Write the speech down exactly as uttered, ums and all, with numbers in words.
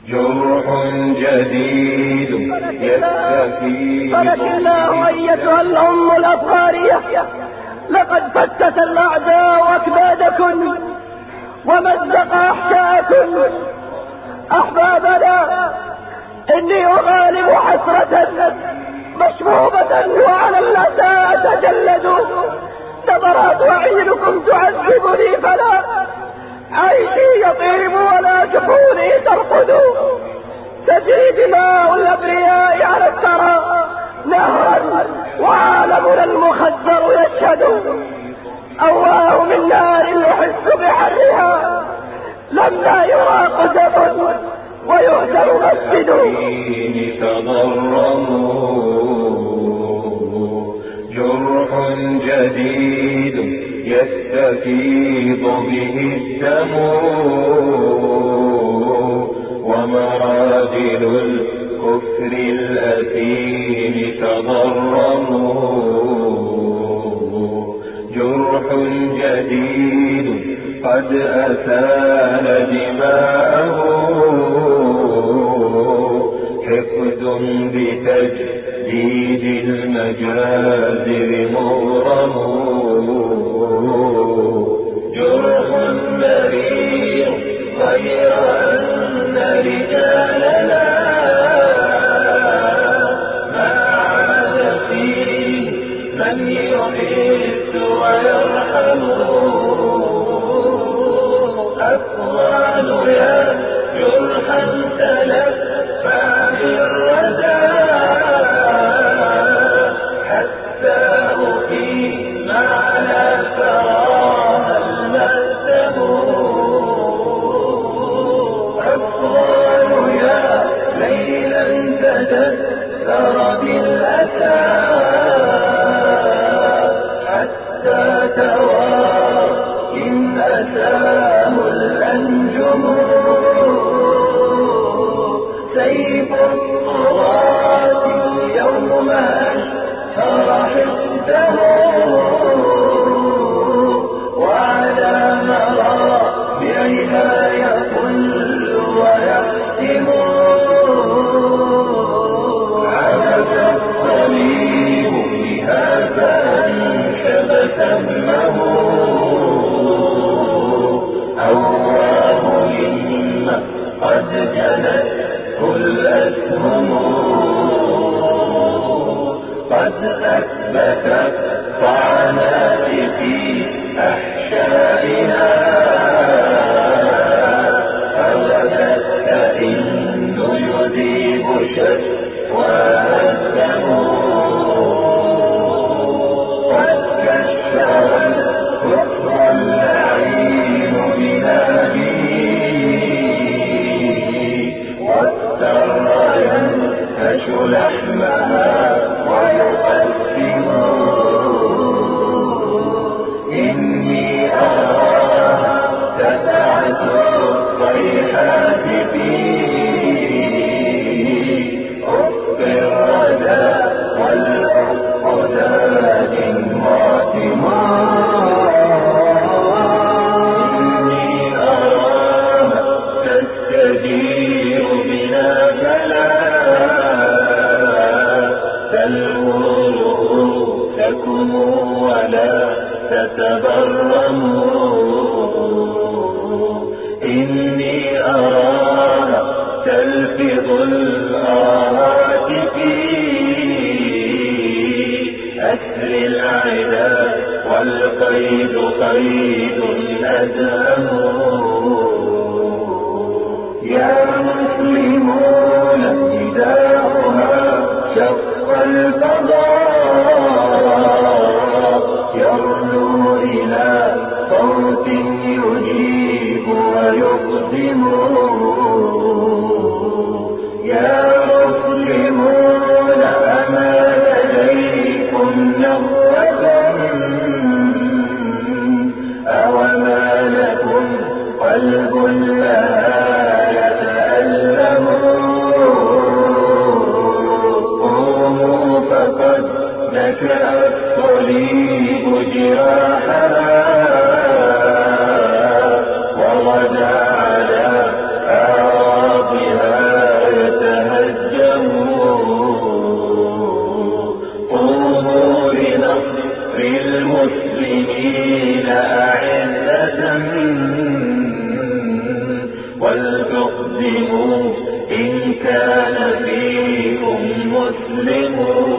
جرح جديد يستفيد. فلك الله أيتها الأم الأفغانية، لقد فتت الأعداء أكبادكم ومزق أحشاءكم. أحبابنا، إني أغالب حسرة مشبوبة وعلى الأسى أتجلد. نظرات أعينكم تعذبني، فلا عيشي يطيب ولا جفوني ترقد. تجري دماء الأبرياء على الثرى نهرا وعالمنا المخدر يشهد. أواه من نار يحس بحرها لما يرى قذف ويهدر مسجد. جرح جديد يستفيض به الدم، ومراجل الكفر الأثيم تضرموا. جرح جديد قد أسال دماءه، حقد بتجديد المجازر مغرم. جرح مرير غير أن رجالنا ما عاد فيه من يحس ويرحم. أطوال يا جرحا تلفى بالردى، حتى أقيم على ثراها المأتم. أطوال يا ليلا تدثر بالأسى، حتى توارى إن أتاه الأنجم. سيف الطغاة اليوم أشهر حقده، وعلى مرابعها يقل ويحتم. عبث الصليب بهذا أنشب سمه، أواه مما قد جنته الأسهم. قد أثبتت طعنات في أحشائنا، فغدت كأن يذيب شكواها الدم. قد كشف الكفر اللعين بنابه، والسر ينهش لحمها ويقسم. إني أراها تبعث الصيحات فيه، أخفي الردى والأخداد معتمة. إني أراها تستجير بنا فلا تلووا رؤوسكم ولا تتبرموا. إني أراها تلفظ الآهات في أسر العدا، والقيد قيد أدهم. يا مسلمون نداؤها شق الفضاء، يرنو إلى صوت يجيب ويقدم. يا مسلمون أما لديكم نغوة، أوما لكم ولتقدموا إن كان فيكم مسلمون